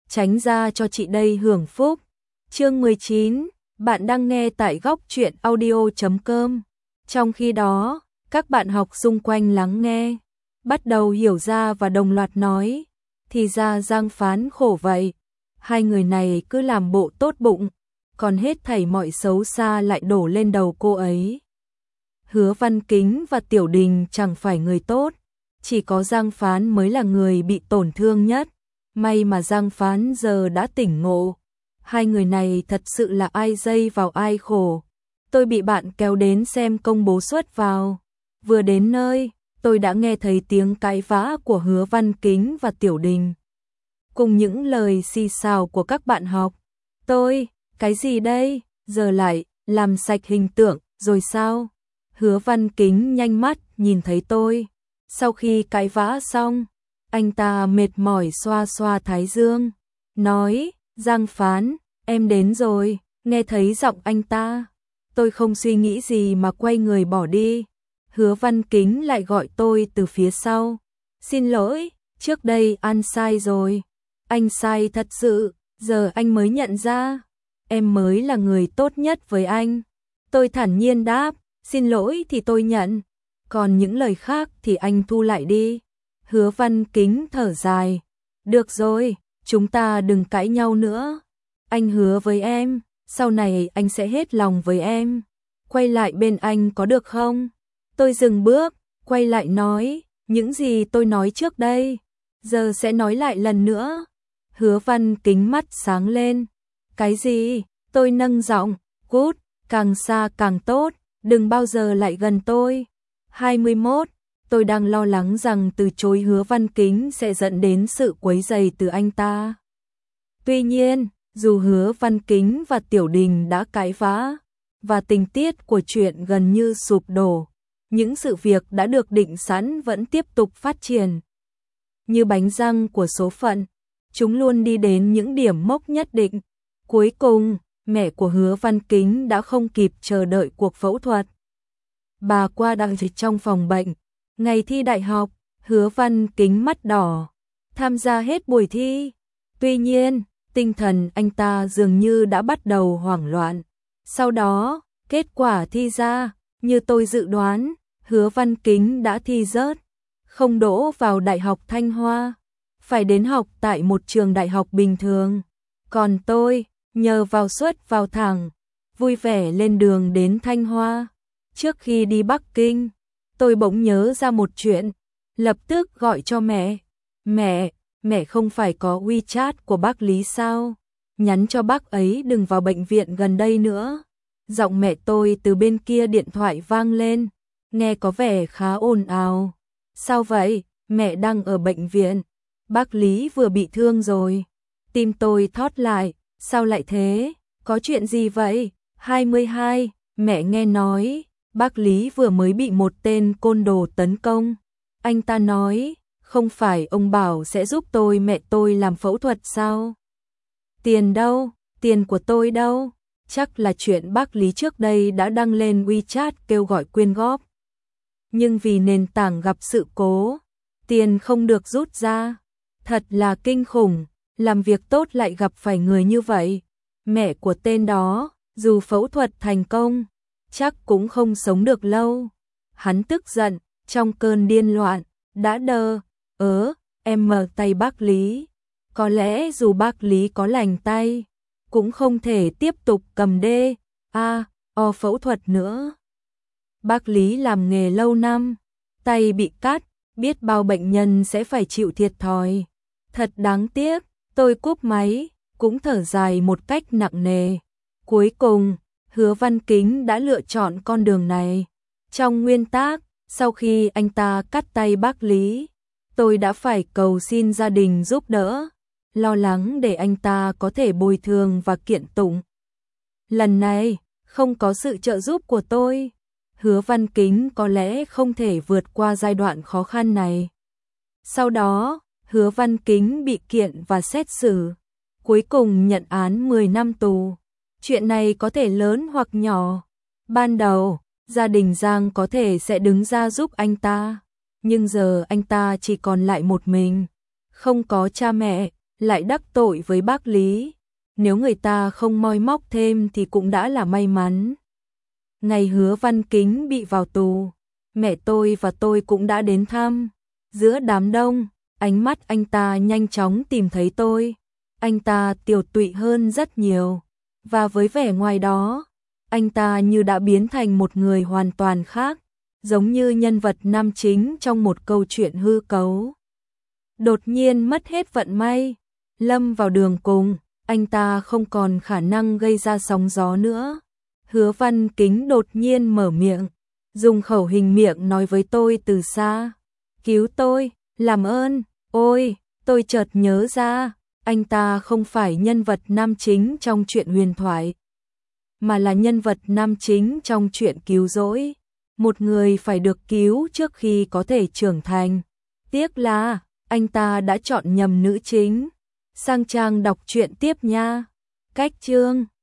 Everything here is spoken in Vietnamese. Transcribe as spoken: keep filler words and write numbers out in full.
tránh ra cho chị đây hưởng phúc. Chương mười chín, bạn đang nghe tại góc truyện audio chấm com. Trong khi đó, các bạn học xung quanh lắng nghe, bắt đầu hiểu ra và đồng loạt nói, thì ra Giang Phán khổ vậy. Hai người này cứ làm bộ tốt bụng, còn hết thảy mọi xấu xa lại đổ lên đầu cô ấy. Hứa Văn Kính và Tiểu Đình chẳng phải người tốt, chỉ có Giang Phán mới là người bị tổn thương nhất. May mà Giang Phán giờ đã tỉnh ngộ. Hai người này thật sự là ai dây vào ai khổ. Tôi bị bạn kéo đến xem công bố xuất vào. Vừa đến nơi, tôi đã nghe thấy tiếng cãi vã của Hứa Văn Kính và Tiểu Đình, cùng những lời xì xào của các bạn học. Tôi, cái gì đây, giờ lại làm sạch hình tượng rồi sao? Hứa Văn Kính nhanh mắt nhìn thấy tôi. Sau khi cãi vã xong, anh ta mệt mỏi xoa xoa thái dương, nói, Giang Phán, em đến rồi. Nghe thấy giọng anh ta, tôi không suy nghĩ gì mà quay người bỏ đi. Hứa Văn Kính lại gọi tôi từ phía sau. Xin lỗi, trước đây ăn sai rồi. Anh sai thật sự, giờ anh mới nhận ra. Em mới là người tốt nhất với anh. Tôi thản nhiên đáp, xin lỗi thì tôi nhận. Còn những lời khác thì anh thu lại đi. Hứa Văn Kính thở dài. Được rồi, chúng ta đừng cãi nhau nữa. Anh hứa với em, sau này anh sẽ hết lòng với em. Quay lại bên anh có được không? Tôi dừng bước, quay lại nói, những gì tôi nói trước đây, giờ sẽ nói lại lần nữa. Hứa Văn Kính mắt sáng lên. Cái gì? Tôi nâng giọng, cút, càng xa càng tốt, đừng bao giờ lại gần tôi. hai mươi mốt, tôi đang lo lắng rằng từ chối Hứa Văn Kính sẽ dẫn đến sự quấy rầy từ anh ta. Tuy nhiên, dù Hứa Văn Kính và Tiểu Đình đã cãi vã, và tình tiết của chuyện gần như sụp đổ, những sự việc đã được định sẵn vẫn tiếp tục phát triển. Như bánh răng của số phận, chúng luôn đi đến những điểm mốc nhất định. Cuối cùng, mẹ của Hứa Văn Kính đã không kịp chờ đợi cuộc phẫu thuật. Bà qua đang dịch trong phòng bệnh. Ngày thi đại học, Hứa Văn Kính mắt đỏ, tham gia hết buổi thi. Tuy nhiên, tinh thần anh ta dường như đã bắt đầu hoảng loạn. Sau đó, kết quả thi ra, như tôi dự đoán, Hứa Văn Kính đã thi rớt, không đỗ vào Đại học Thanh Hoa, phải đến học tại một trường đại học bình thường. Còn tôi, nhờ vào suất vào thẳng, vui vẻ lên đường đến Thanh Hoa. Trước khi đi Bắc Kinh, tôi bỗng nhớ ra một chuyện, lập tức gọi cho mẹ. Mẹ, mẹ không phải có WeChat của bác Lý sao? Nhắn cho bác ấy đừng vào bệnh viện gần đây nữa. Giọng mẹ tôi từ bên kia điện thoại vang lên, nghe có vẻ khá ồn ào. Sao vậy? Mẹ đang ở bệnh viện. Bác Lý vừa bị thương rồi. Tim tôi thót lại, sao lại thế? Có chuyện gì vậy? hai mươi hai, mẹ nghe nói, bác Lý vừa mới bị một tên côn đồ tấn công. Anh ta nói, không phải ông bảo sẽ giúp tôi mẹ tôi làm phẫu thuật sao? Tiền đâu? Tiền của tôi đâu? Chắc là chuyện bác Lý trước đây đã đăng lên WeChat kêu gọi quyên góp. Nhưng vì nền tảng gặp sự cố, tiền không được rút ra. Thật là kinh khủng, làm việc tốt lại gặp phải người như vậy. Mẹ của tên đó, dù phẫu thuật thành công, chắc cũng không sống được lâu. Hắn tức giận, trong cơn điên loạn, đã đờ, ớ, em mở tay bác Lý. Có lẽ dù bác Lý có lành tay, cũng không thể tiếp tục cầm đê, a, o phẫu thuật nữa. Bác Lý làm nghề lâu năm, tay bị cắt, biết bao bệnh nhân sẽ phải chịu thiệt thòi. Thật đáng tiếc, tôi cúp máy, cũng thở dài một cách nặng nề. Cuối cùng, Hứa Văn Kính đã lựa chọn con đường này. Trong nguyên tắc, sau khi anh ta cắt tay bác Lý, tôi đã phải cầu xin gia đình giúp đỡ, lo lắng để anh ta có thể bồi thường và kiện tụng. Lần này, không có sự trợ giúp của tôi, Hứa Văn Kính có lẽ không thể vượt qua giai đoạn khó khăn này. Sau đó, Hứa Văn Kính bị kiện và xét xử, cuối cùng nhận án mười năm tù. Chuyện này có thể lớn hoặc nhỏ. Ban đầu, gia đình Giang có thể sẽ đứng ra giúp anh ta, nhưng giờ anh ta chỉ còn lại một mình, không có cha mẹ, lại đắc tội với bác Lý. Nếu người ta không moi móc thêm thì cũng đã là may mắn. Ngày Hứa Văn Kính bị vào tù, mẹ tôi và tôi cũng đã đến thăm. Giữa đám đông, ánh mắt anh ta nhanh chóng tìm thấy tôi. Anh ta tiều tụy hơn rất nhiều. Và với vẻ ngoài đó, anh ta như đã biến thành một người hoàn toàn khác, giống như nhân vật nam chính trong một câu chuyện hư cấu. Đột nhiên mất hết vận may, lâm vào đường cùng, anh ta không còn khả năng gây ra sóng gió nữa. Hứa Văn Kính đột nhiên mở miệng, dùng khẩu hình miệng nói với tôi từ xa. Cứu tôi, làm ơn, ôi, tôi chợt nhớ ra, anh ta không phải nhân vật nam chính trong truyện huyền thoại, mà là nhân vật nam chính trong truyện cứu rỗi. Một người phải được cứu trước khi có thể trưởng thành. Tiếc là, anh ta đã chọn nhầm nữ chính. Sang trang đọc truyện tiếp nha. Cách chương